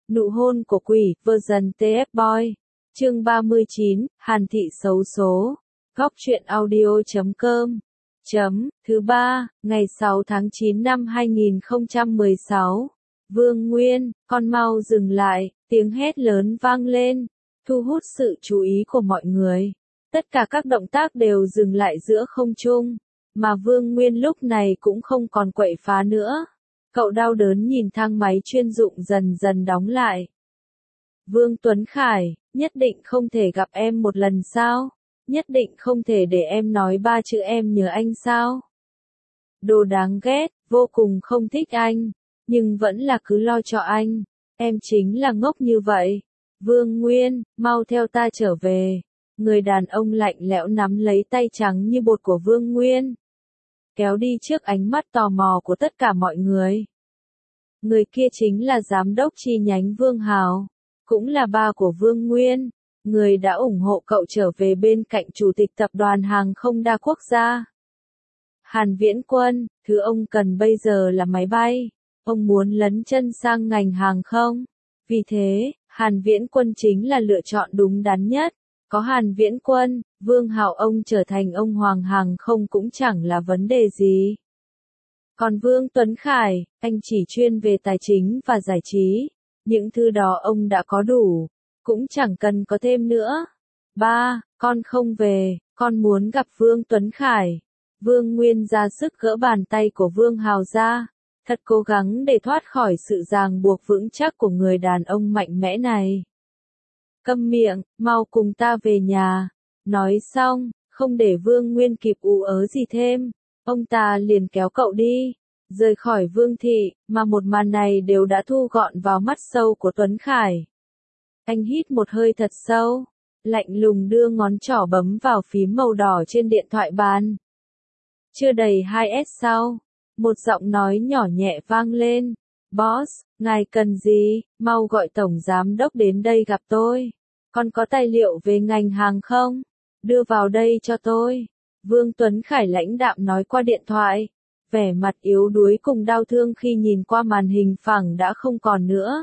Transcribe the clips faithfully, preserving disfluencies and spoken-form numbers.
Nụ hôn của quỷ, version tê ép Boy. Chương ba mươi chín, Hàn Thị xấu số. Góc truyện audio chấm com. Chấm, thứ ba, ngày sáu tháng chín năm hai nghìn không trăm mười sáu. Vương Nguyên, con mau dừng lại, tiếng hét lớn vang lên, thu hút sự chú ý của mọi người. Tất cả các động tác đều dừng lại giữa không trung, mà Vương Nguyên lúc này cũng không còn quậy phá nữa. Cậu đau đớn nhìn thang máy chuyên dụng dần dần đóng lại. Vương Tuấn Khải, nhất định không thể gặp em một lần sao? Nhất định không thể để em nói ba chữ em nhớ anh sao? Đồ đáng ghét, vô cùng không thích anh, nhưng vẫn là cứ lo cho anh. Em chính là ngốc như vậy. Vương Nguyên, mau theo ta trở về. Người đàn ông lạnh lẽo nắm lấy tay trắng như bột của Vương Nguyên, kéo đi trước ánh mắt tò mò của tất cả mọi người. Người kia chính là giám đốc chi nhánh Vương Hào, cũng là ba của Vương Nguyên, người đã ủng hộ cậu trở về bên cạnh chủ tịch tập đoàn hàng không đa quốc gia. Hàn Viễn Quân, thứ ông cần bây giờ là máy bay. Ông muốn lấn chân sang ngành hàng không. Vì thế, Hàn Viễn Quân chính là lựa chọn đúng đắn nhất. Có Hàn Viễn Quân, Vương Hạo ông trở thành ông hoàng hàng không cũng chẳng là vấn đề gì. Còn Vương Tuấn Khải, anh chỉ chuyên về tài chính và giải trí. Những thứ đó ông đã có đủ, cũng chẳng cần có thêm nữa. Ba, con không về, con muốn gặp Vương Tuấn Khải. Vương Nguyên ra sức gỡ bàn tay của Vương Hào ra, thật cố gắng để thoát khỏi sự ràng buộc vững chắc của người đàn ông mạnh mẽ này. Câm miệng, mau cùng ta về nhà. Nói xong, không để Vương Nguyên kịp ú ớ gì thêm, ông ta liền kéo cậu đi, rời khỏi Vương thị, mà một màn này đều đã thu gọn vào mắt sâu của Tuấn Khải. Anh hít một hơi thật sâu, lạnh lùng đưa ngón trỏ bấm vào phím màu đỏ trên điện thoại bàn. Chưa đầy hai S sau, một giọng nói nhỏ nhẹ vang lên. Boss, ngài cần gì? Mau gọi tổng giám đốc đến đây gặp tôi. Còn có tài liệu về ngành hàng không? Đưa vào đây cho tôi. Vương Tuấn Khải lãnh đạm nói qua điện thoại, vẻ mặt yếu đuối cùng đau thương khi nhìn qua màn hình phẳng đã không còn nữa.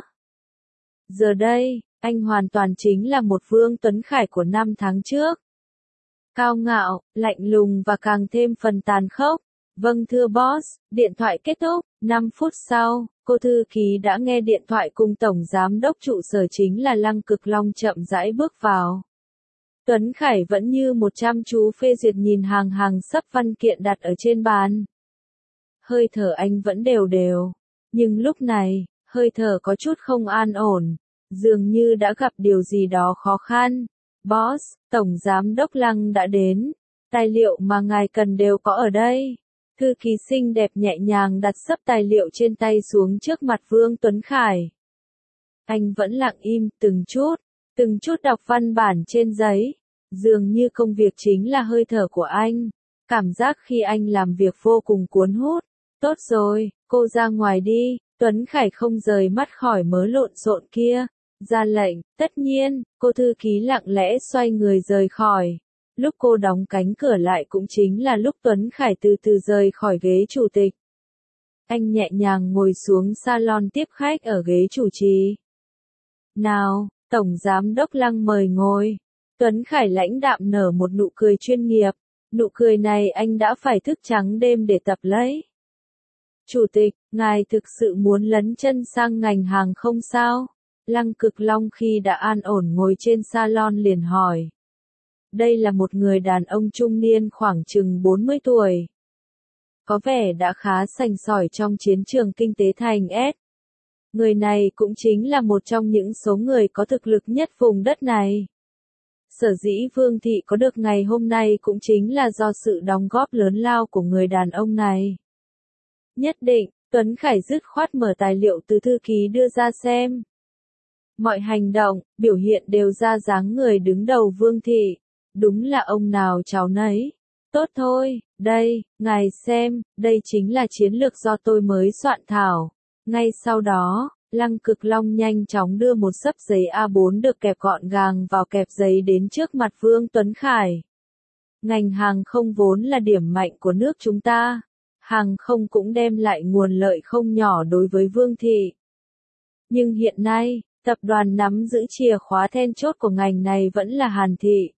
Giờ đây, anh hoàn toàn chính là một Vương Tuấn Khải của năm tháng trước. Cao ngạo, lạnh lùng và càng thêm phần tàn khốc. Vâng thưa boss, điện thoại kết thúc. năm phút sau, cô thư ký đã nghe điện thoại cùng tổng giám đốc trụ sở chính là Lăng Cực Long chậm rãi bước vào. Tuấn Khải vẫn như một chăm chú phê duyệt nhìn hàng hàng sấp văn kiện đặt ở trên bàn. Hơi thở anh vẫn đều đều, nhưng lúc này, hơi thở có chút không an ổn, dường như đã gặp điều gì đó khó khăn. Boss, tổng giám đốc Lăng đã đến, tài liệu mà ngài cần đều có ở đây. Thư ký xinh đẹp nhẹ nhàng đặt sấp tài liệu trên tay xuống trước mặt Vương Tuấn Khải. Anh vẫn lặng im, từng chút, từng chút đọc văn bản trên giấy. Dường như công việc chính là hơi thở của anh. Cảm giác khi anh làm việc vô cùng cuốn hút. Tốt rồi, cô ra ngoài đi. Tuấn Khải không rời mắt khỏi mớ lộn xộn kia. Ra lệnh, tất nhiên, cô thư ký lặng lẽ xoay người rời khỏi. Lúc cô đóng cánh cửa lại cũng chính là lúc Tuấn Khải từ từ rời khỏi ghế chủ tịch. Anh nhẹ nhàng ngồi xuống salon tiếp khách ở ghế chủ trì. Nào, tổng giám đốc Lăng mời ngồi. Tuấn Khải lãnh đạm nở một nụ cười chuyên nghiệp. Nụ cười này anh đã phải thức trắng đêm để tập lấy. Chủ tịch, ngài thực sự muốn lấn chân sang ngành hàng không sao? Lăng Cực Long khi đã an ổn ngồi trên salon liền hỏi. Đây là một người đàn ông trung niên khoảng chừng bốn mươi tuổi. Có vẻ đã khá sành sỏi trong chiến trường kinh tế thành S. Người này cũng chính là một trong những số người có thực lực nhất vùng đất này. Sở dĩ Vương thị có được ngày hôm nay cũng chính là do sự đóng góp lớn lao của người đàn ông này. Nhất định, Tuấn Khải dứt khoát mở tài liệu từ thư ký đưa ra xem. Mọi hành động, biểu hiện đều ra dáng người đứng đầu Vương thị. Đúng là ông nào cháu nấy. Tốt thôi, đây, ngài xem, đây chính là chiến lược do tôi mới soạn thảo. Ngay sau đó, Lăng Cực Long nhanh chóng đưa một xấp giấy A bốn được kẹp gọn gàng vào kẹp giấy đến trước mặt Vương Tuấn Khải. Ngành hàng không vốn là điểm mạnh của nước chúng ta. Hàng không cũng đem lại nguồn lợi không nhỏ đối với Vương thị. Nhưng hiện nay, Tập đoàn nắm giữ chìa khóa then chốt của ngành này vẫn là Hàn Thị.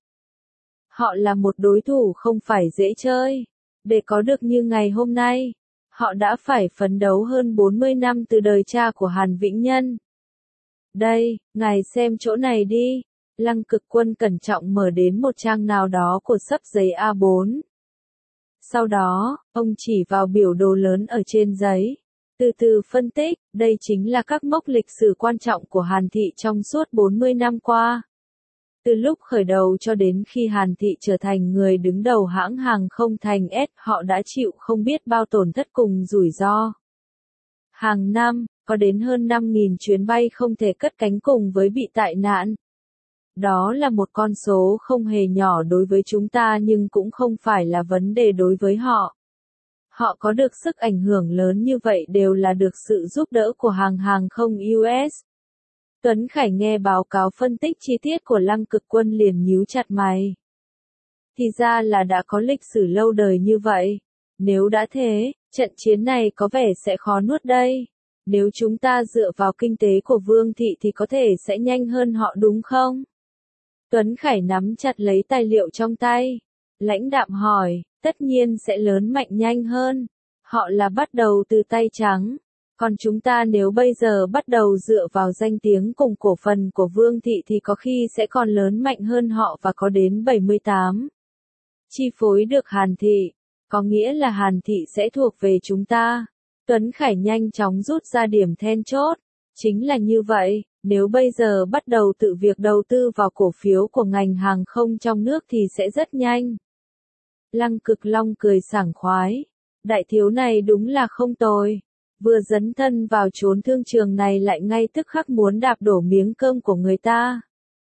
Họ là một đối thủ không phải dễ chơi. Để có được như ngày hôm nay, họ đã phải phấn đấu hơn bốn mươi năm từ đời cha của Hàn Vĩnh Nhân. Đây, ngài xem chỗ này đi. Lăng Cực Quân cẩn trọng mở đến một trang nào đó của xấp giấy A bốn. Sau đó, ông chỉ vào biểu đồ lớn ở trên giấy. Từ từ phân tích, đây chính là các mốc lịch sử quan trọng của Hàn Thị trong suốt bốn mươi năm qua. Từ lúc khởi đầu cho đến khi Hàn Thị trở thành người đứng đầu hãng hàng không thành S, họ đã chịu không biết bao tổn thất cùng rủi ro. Hàng năm, có đến hơn năm nghìn chuyến bay không thể cất cánh cùng với bị tai nạn. Đó là một con số không hề nhỏ đối với chúng ta nhưng cũng không phải là vấn đề đối với họ. Họ có được sức ảnh hưởng lớn như vậy đều là được sự giúp đỡ của hàng hàng không u ét. Tuấn Khải nghe báo cáo phân tích chi tiết của Lăng Cực Quân liền nhíu chặt mày. Thì ra là đã có lịch sử lâu đời như vậy. Nếu đã thế, trận chiến này có vẻ sẽ khó nuốt đây. Nếu chúng ta dựa vào kinh tế của Vương Thị thì có thể sẽ nhanh hơn họ đúng không? Tuấn Khải nắm chặt lấy tài liệu trong tay. Lãnh đạm hỏi, tất nhiên sẽ lớn mạnh nhanh hơn. Họ là bắt đầu từ tay trắng. Còn chúng ta nếu bây giờ bắt đầu dựa vào danh tiếng cùng cổ phần của Vương Thị thì có khi sẽ còn lớn mạnh hơn họ và có đến bảy mươi tám. Chi phối được Hàn Thị. Có nghĩa là Hàn Thị sẽ thuộc về chúng ta. Tuấn Khải nhanh chóng rút ra điểm then chốt. Chính là như vậy, nếu bây giờ bắt đầu tự việc đầu tư vào cổ phiếu của ngành hàng không trong nước thì sẽ rất nhanh. Lăng Cực Long cười sảng khoái. Đại thiếu này đúng là không tồi. Vừa dấn thân vào chốn thương trường này lại ngay tức khắc muốn đạp đổ miếng cơm của người ta.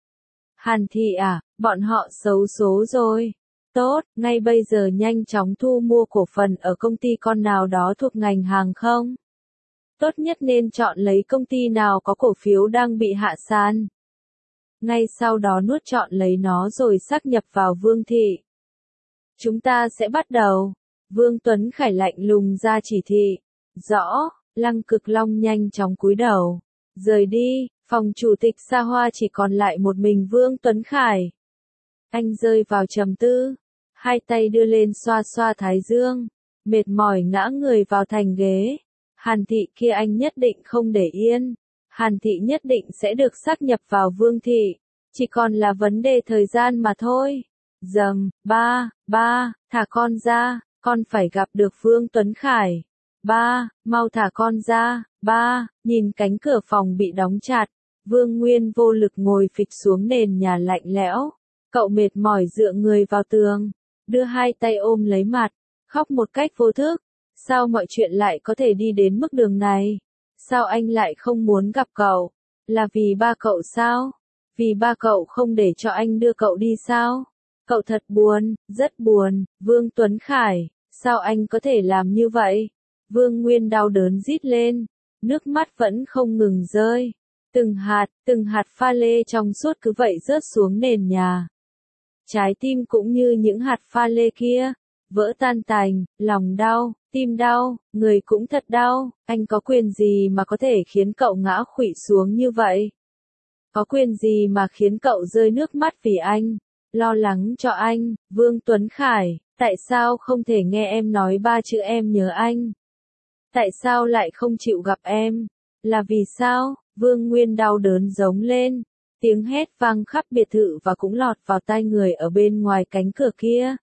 Hàn Thị à, bọn họ xấu số rồi. Tốt, ngay bây giờ nhanh chóng thu mua cổ phần ở công ty con nào đó thuộc ngành hàng không. Tốt nhất nên chọn lấy công ty nào có cổ phiếu đang bị hạ sàn. Ngay sau đó nuốt chọn lấy nó rồi sáp nhập vào Vương Thị. Chúng ta sẽ bắt đầu. Vương Tuấn Khải lạnh lùng ra chỉ thị. Rõ, Lăng Cực Long nhanh chóng cúi đầu. Rời đi, phòng chủ tịch xa hoa chỉ còn lại một mình Vương Tuấn Khải. Anh rơi vào trầm tư. Hai tay đưa lên xoa xoa thái dương. Mệt mỏi ngã người vào thành ghế. Hàn Thị kia anh nhất định không để yên. Hàn Thị nhất định sẽ được sáp nhập vào Vương Thị. Chỉ còn là vấn đề thời gian mà thôi. Dầm, ba, ba, thả con ra, con phải gặp được Vương Tuấn Khải. Ba, mau thả con ra, ba, nhìn cánh cửa phòng bị đóng chặt. Vương Nguyên vô lực ngồi phịch xuống nền nhà lạnh lẽo. Cậu mệt mỏi dựa người vào tường, đưa hai tay ôm lấy mặt, khóc một cách vô thức. Sao mọi chuyện lại có thể đi đến mức đường này? Sao anh lại không muốn gặp cậu? Là vì ba cậu sao? Vì ba cậu không để cho anh đưa cậu đi sao? Cậu thật buồn, rất buồn, Vương Tuấn Khải, sao anh có thể làm như vậy? Vương Nguyên đau đớn rít lên, nước mắt vẫn không ngừng rơi. Từng hạt, từng hạt pha lê trong suốt cứ vậy rớt xuống nền nhà. Trái tim cũng như những hạt pha lê kia, vỡ tan tành, lòng đau, tim đau, người cũng thật đau. Anh có quyền gì mà có thể khiến cậu ngã khuỵu xuống như vậy? Có quyền gì mà khiến cậu rơi nước mắt vì anh? Lo lắng cho anh, Vương Tuấn Khải, tại sao không thể nghe em nói ba chữ em nhớ anh? Tại sao lại không chịu gặp em? Là vì sao? Vương Nguyên đau đớn giống lên. Tiếng hét vang khắp biệt thự và cũng lọt vào tai người ở bên ngoài cánh cửa kia.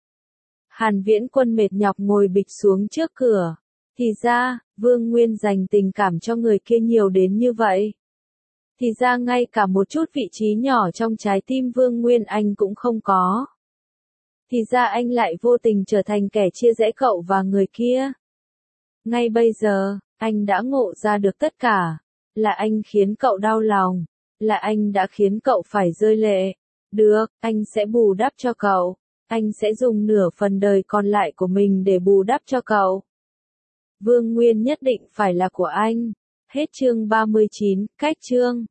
Hàn Viễn Quân mệt nhọc ngồi bịch xuống trước cửa. Thì ra, Vương Nguyên dành tình cảm cho người kia nhiều đến như vậy. Thì ra ngay cả một chút vị trí nhỏ trong trái tim Vương Nguyên anh cũng không có. Thì ra anh lại vô tình trở thành kẻ chia rẽ cậu và người kia. Ngay bây giờ, anh đã ngộ ra được tất cả. Là anh khiến cậu đau lòng. Là anh đã khiến cậu phải rơi lệ. Được, anh sẽ bù đắp cho cậu. Anh sẽ dùng nửa phần đời còn lại của mình để bù đắp cho cậu. Vương Nguyên nhất định phải là của anh. Hết chương ba mươi chín, cách chương.